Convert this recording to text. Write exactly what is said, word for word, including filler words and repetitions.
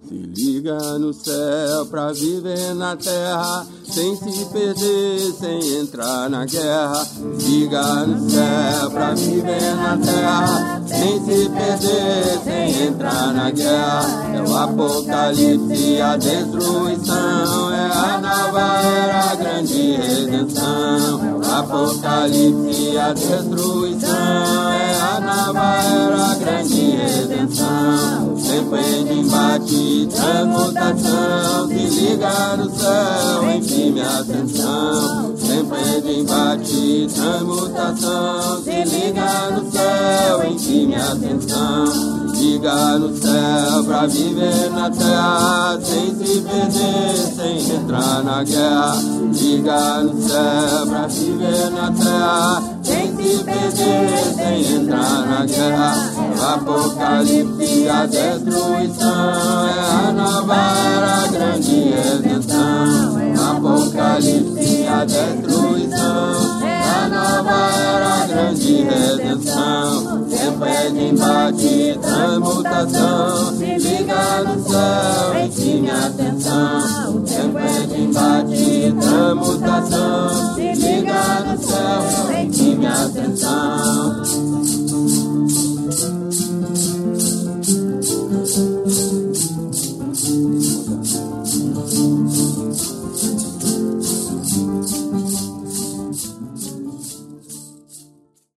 Se liga no céu pra viver na terra, sem se perder, sem entrar na guerra. Se liga no céu pra viver na terra, sem se perder, sem entrar na guerra. É o apocalipse, a destruição, é a nova era, a grande redenção. É o apocalipse, a destruição, é a nova era, a grande redenção. Tempo de embate, transmutação, se liga no céu, enfim, atenção. Tempo de embate, transmutação, se liga no céu, enfim, atenção. Se liga no céu pra viver na terra, sem se perder, sem entrar na guerra. Se liga no céu pra viver na terra, sem se perder, sem entrar na guerra. O apocalipse, a destruição, é a nova era, a grande redenção. Apocalipse, a destruição, é a nova era, a grande redenção. Tempo é de embate, transmutação, se liga no céu, enfim, atenção. Tempo é de embate, transmutação, se liga no céu, enfim, atenção.